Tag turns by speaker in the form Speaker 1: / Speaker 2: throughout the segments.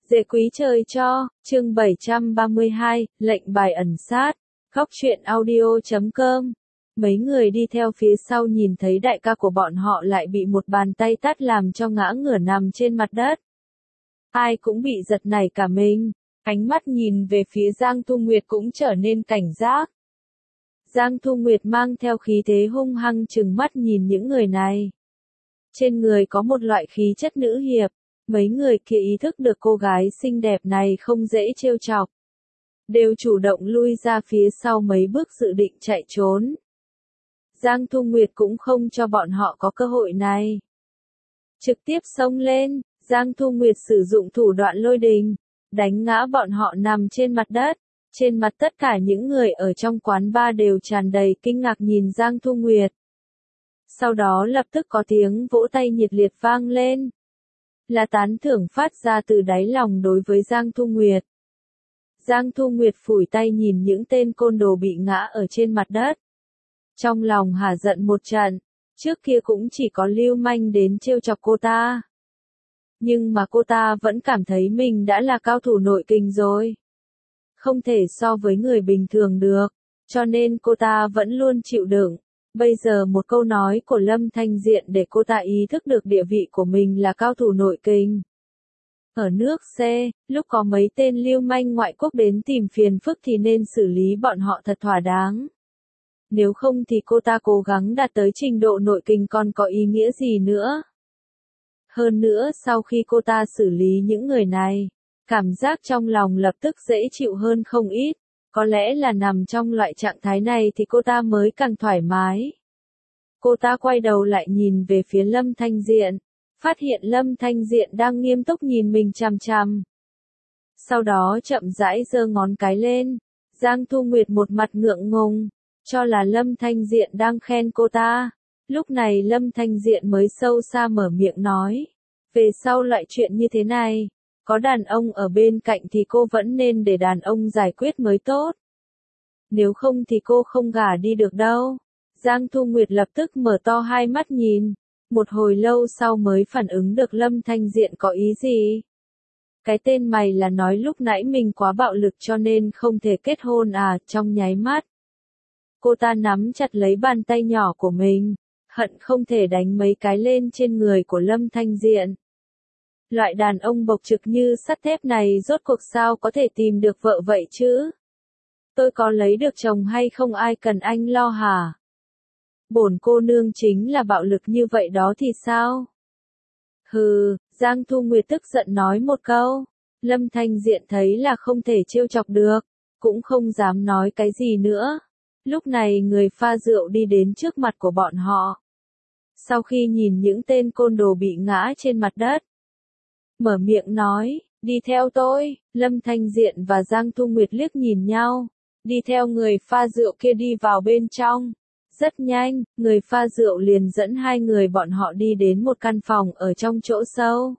Speaker 1: Dễ quý trời cho, chương 732, lệnh bài ẩn sát, góc truyện audio.com. Mấy người đi theo phía sau nhìn thấy đại ca của bọn họ lại bị một bàn tay tát làm cho ngã ngửa nằm trên mặt đất. Ai cũng bị giật nảy cả mình, ánh mắt nhìn về phía Giang Thu Nguyệt cũng trở nên cảnh giác. Giang Thu Nguyệt mang theo khí thế hung hăng trừng mắt nhìn những người này. Trên người có một loại khí chất nữ hiệp. Mấy người kia ý thức được cô gái xinh đẹp này không dễ trêu chọc. Đều chủ động lui ra phía sau mấy bước dự định chạy trốn. Giang Thu Nguyệt cũng không cho bọn họ có cơ hội này. Trực tiếp xông lên, Giang Thu Nguyệt sử dụng thủ đoạn lôi đình, đánh ngã bọn họ nằm trên mặt đất. Trên mặt tất cả những người ở trong quán bar đều tràn đầy kinh ngạc nhìn Giang Thu Nguyệt. Sau đó lập tức có tiếng vỗ tay nhiệt liệt vang lên. Là tán thưởng phát ra từ đáy lòng đối với Giang Thu Nguyệt. Giang Thu Nguyệt phủi tay nhìn những tên côn đồ bị ngã ở trên mặt đất. Trong lòng hả giận một trận, trước kia cũng chỉ có lưu manh đến trêu chọc cô ta. Nhưng mà cô ta vẫn cảm thấy mình đã là cao thủ nội kình rồi. Không thể so với người bình thường được, cho nên cô ta vẫn luôn chịu đựng. Bây giờ một câu nói của Lâm Thanh Diện để cô ta ý thức được địa vị của mình là cao thủ nội kình. Ở nước C, lúc có mấy tên lưu manh ngoại quốc đến tìm phiền phức thì nên xử lý bọn họ thật thỏa đáng. Nếu không thì cô ta cố gắng đạt tới trình độ nội kình còn có ý nghĩa gì nữa. Hơn nữa sau khi cô ta xử lý những người này, cảm giác trong lòng lập tức dễ chịu hơn không ít. Có lẽ là nằm trong loại trạng thái này thì cô ta mới càng thoải mái. Cô ta quay đầu lại nhìn về phía Lâm Thanh Diện, phát hiện Lâm Thanh Diện đang nghiêm túc nhìn mình chằm chằm. Sau đó chậm rãi giơ ngón cái lên, Giang Thu Nguyệt một mặt ngượng ngùng, cho là Lâm Thanh Diện đang khen cô ta. Lúc này Lâm Thanh Diện mới sâu xa mở miệng nói, về sau loại chuyện như thế này. Có đàn ông ở bên cạnh thì cô vẫn nên để đàn ông giải quyết mới tốt. Nếu không thì cô không gả đi được đâu. Giang Thu Nguyệt lập tức mở to hai mắt nhìn. Một hồi lâu sau mới phản ứng được Lâm Thanh Diện có ý gì. Cái tên mày là nói lúc nãy mình quá bạo lực cho nên không thể kết hôn à, trong nháy mắt. Cô ta nắm chặt lấy bàn tay nhỏ của mình, hận không thể đánh mấy cái lên trên người của Lâm Thanh Diện. Loại đàn ông bộc trực như sắt thép này rốt cuộc sao có thể tìm được vợ vậy chứ? Tôi có lấy được chồng hay không ai cần anh lo hả? Bổn cô nương chính là bạo lực như vậy đó thì sao? Hừ, Giang Thu Nguyệt tức giận nói một câu. Lâm Thanh Diện thấy là không thể trêu chọc được, cũng không dám nói cái gì nữa. Lúc này người pha rượu đi đến trước mặt của bọn họ. Sau khi nhìn những tên côn đồ bị ngã trên mặt đất, mở miệng nói, đi theo tôi. Lâm Thanh Diện và Giang Thu Nguyệt liếc nhìn nhau, đi theo người pha rượu kia đi vào bên trong. Rất nhanh, người pha rượu liền dẫn hai người bọn họ đi đến một căn phòng ở trong chỗ sâu.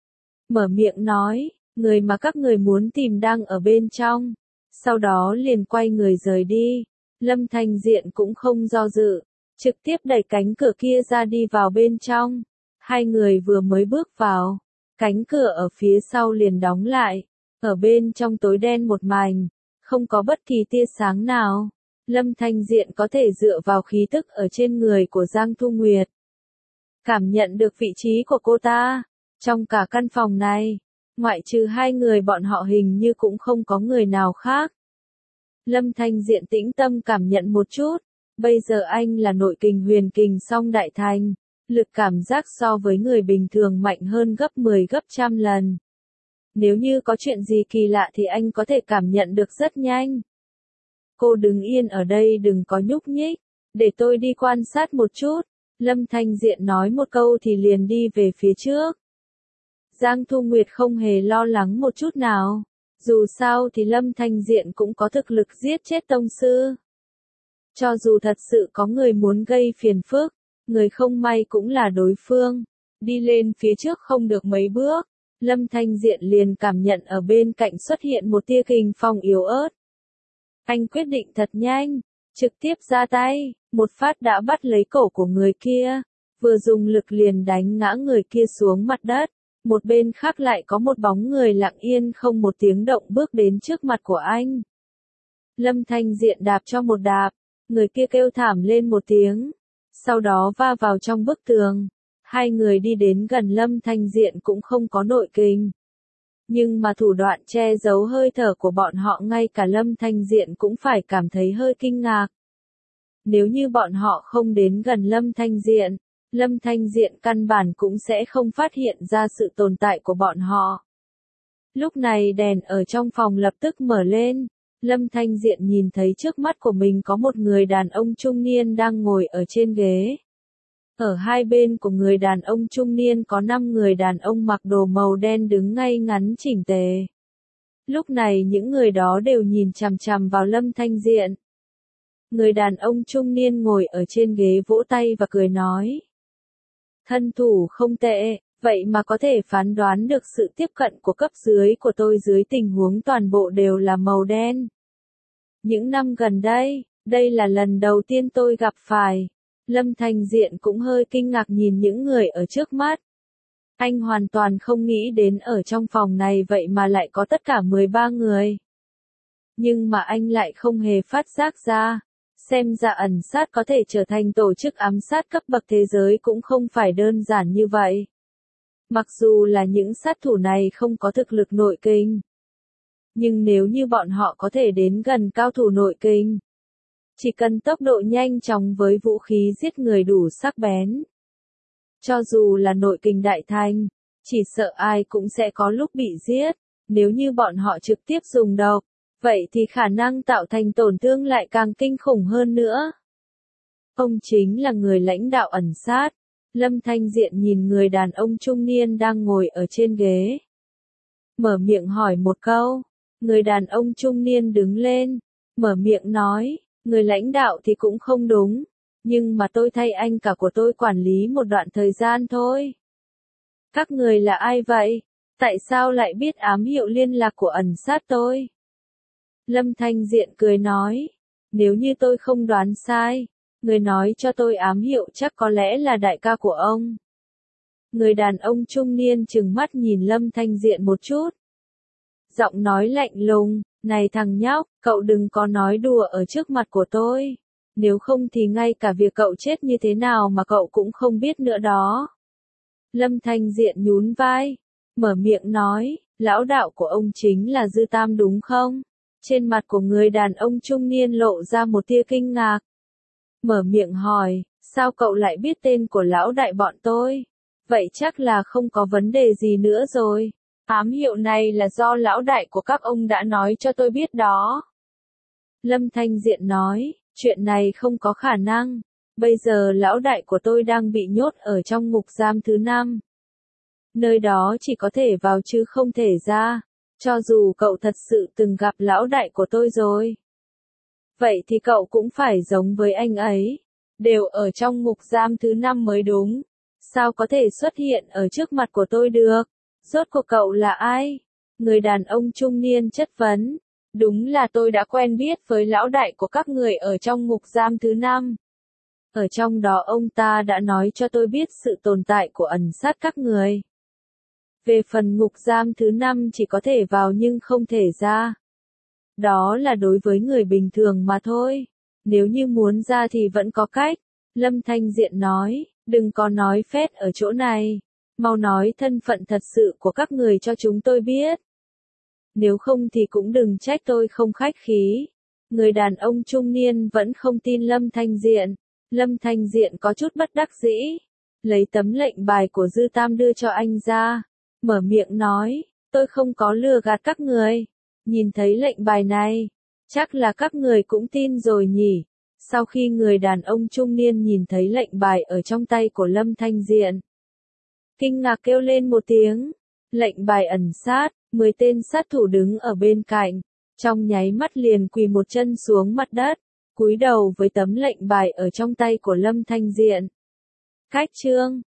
Speaker 1: Mở miệng nói, người mà các người muốn tìm đang ở bên trong. Sau đó liền quay người rời đi. Lâm Thanh Diện cũng không do dự, trực tiếp đẩy cánh cửa kia ra đi vào bên trong. Hai người vừa mới bước vào, cánh cửa ở phía sau liền đóng lại, ở bên trong tối đen một mảnh, không có bất kỳ tia sáng nào. Lâm Thanh Diện có thể dựa vào khí tức ở trên người của Giang Thu Nguyệt, cảm nhận được vị trí của cô ta. Trong cả căn phòng này, ngoại trừ hai người bọn họ hình như cũng không có người nào khác. Lâm Thanh Diện tĩnh tâm cảm nhận một chút, bây giờ anh là nội kình huyền kình song đại thành. Lực cảm giác so với người bình thường mạnh hơn gấp 10 gấp trăm lần. Nếu như có chuyện gì kỳ lạ thì anh có thể cảm nhận được rất nhanh. Cô đứng yên ở đây đừng có nhúc nhích, để tôi đi quan sát một chút. Lâm Thanh Diện nói một câu thì liền đi về phía trước. Giang Thu Nguyệt không hề lo lắng một chút nào. Dù sao thì Lâm Thanh Diện cũng có thực lực giết chết tông sư. Cho dù thật sự có người muốn gây phiền phức, người không may cũng là đối phương. Đi lên phía trước không được mấy bước, Lâm Thanh Diện liền cảm nhận ở bên cạnh xuất hiện một tia kình phong yếu ớt. Anh quyết định thật nhanh, trực tiếp ra tay, một phát đã bắt lấy cổ của người kia, vừa dùng lực liền đánh ngã người kia xuống mặt đất. Một bên khác lại có một bóng người lặng yên không một tiếng động bước đến trước mặt của anh. Lâm Thanh Diện đạp cho một đạp, người kia kêu thảm lên một tiếng, sau đó va vào trong bức tường. Hai người đi đến gần Lâm Thanh Diện cũng không có nội kình. Nhưng mà thủ đoạn che giấu hơi thở của bọn họ ngay cả Lâm Thanh Diện cũng phải cảm thấy hơi kinh ngạc. Nếu như bọn họ không đến gần Lâm Thanh Diện căn bản cũng sẽ không phát hiện ra sự tồn tại của bọn họ. Lúc này đèn ở trong phòng lập tức mở lên, Lâm Thanh Diện nhìn thấy trước mắt của mình có một người đàn ông trung niên đang ngồi ở trên ghế. Ở hai bên của người đàn ông trung niên có 5 người đàn ông mặc đồ màu đen đứng ngay ngắn chỉnh tề. Lúc này những người đó đều nhìn chằm chằm vào Lâm Thanh Diện. Người đàn ông trung niên ngồi ở trên ghế vỗ tay và cười nói. Thân thủ không tệ, vậy mà có thể phán đoán được sự tiếp cận của cấp dưới của tôi dưới tình huống toàn bộ đều là màu đen. Những năm gần đây, đây là lần đầu tiên tôi gặp phải. Lâm Thanh Diện cũng hơi kinh ngạc nhìn những người ở trước mắt. Anh hoàn toàn không nghĩ đến ở trong phòng này vậy mà lại có tất cả 13 người. Nhưng mà anh lại không hề phát giác ra. Xem ra ẩn sát có thể trở thành tổ chức ám sát cấp bậc thế giới cũng không phải đơn giản như vậy. Mặc dù là những sát thủ này không có thực lực nội kình. Nhưng nếu như bọn họ có thể đến gần cao thủ nội kình. Chỉ cần tốc độ nhanh chóng với vũ khí giết người đủ sắc bén. Cho dù là nội kình đại thành, chỉ sợ ai cũng sẽ có lúc bị giết. Nếu như bọn họ trực tiếp dùng độc, vậy thì khả năng tạo thành tổn thương lại càng kinh khủng hơn nữa. Ông chính là người lãnh đạo ẩn sát. Lâm Thanh Diện nhìn người đàn ông trung niên đang ngồi ở trên ghế. Mở miệng hỏi một câu. Người đàn ông trung niên đứng lên. Mở miệng nói. Người lãnh đạo thì cũng không đúng. Nhưng mà tôi thay anh cả của tôi quản lý một đoạn thời gian thôi. Các người là ai vậy? Tại sao lại biết ám hiệu liên lạc của ẩn sát tôi? Lâm Thanh Diện cười nói. Nếu như tôi không đoán sai, người nói cho tôi ám hiệu chắc có lẽ là đại ca của ông. Người đàn ông trung niên trừng mắt nhìn Lâm Thanh Diện một chút. Giọng nói lạnh lùng, này thằng nhóc, cậu đừng có nói đùa ở trước mặt của tôi. Nếu không thì ngay cả việc cậu chết như thế nào mà cậu cũng không biết nữa đó. Lâm Thanh Diện nhún vai, mở miệng nói, lão đạo của ông chính là Dư Tam đúng không? Trên mặt của người đàn ông trung niên lộ ra một tia kinh ngạc. Mở miệng hỏi, sao cậu lại biết tên của lão đại bọn tôi? Vậy chắc là không có vấn đề gì nữa rồi. Ám hiệu này là do lão đại của các ông đã nói cho tôi biết đó. Lâm Thanh Diện nói, chuyện này không có khả năng. Bây giờ lão đại của tôi đang bị nhốt ở trong ngục giam thứ 5. Nơi đó chỉ có thể vào chứ không thể ra. Cho dù cậu thật sự từng gặp lão đại của tôi rồi. Vậy thì cậu cũng phải giống với anh ấy. Đều ở trong ngục giam thứ 5 mới đúng. Sao có thể xuất hiện ở trước mặt của tôi được? Rốt cuộc cậu là ai? Người đàn ông trung niên chất vấn. Đúng là tôi đã quen biết với lão đại của các người ở trong ngục giam thứ 5. Ở trong đó ông ta đã nói cho tôi biết sự tồn tại của ẩn sát các người. Về phần ngục giam thứ 5 chỉ có thể vào nhưng không thể ra. Đó là đối với người bình thường mà thôi. Nếu như muốn ra thì vẫn có cách. Lâm Thanh Diện nói, đừng có nói phét ở chỗ này. Mau nói thân phận thật sự của các người cho chúng tôi biết. Nếu không thì cũng đừng trách tôi không khách khí. Người đàn ông trung niên vẫn không tin Lâm Thanh Diện. Lâm Thanh Diện có chút bất đắc dĩ. Lấy tấm lệnh bài của Dư Tam đưa cho anh ra. Mở miệng nói, tôi không có lừa gạt các người. Nhìn thấy lệnh bài này, chắc là các người cũng tin rồi nhỉ. Sau khi người đàn ông trung niên nhìn thấy lệnh bài ở trong tay của Lâm Thanh Diện, kinh ngạc kêu lên một tiếng. Lệnh bài ẩn sát, 10 tên sát thủ đứng ở bên cạnh, trong nháy mắt liền quỳ một chân xuống mặt đất, cúi đầu với tấm lệnh bài ở trong tay của Lâm Thanh Diện. Cách chương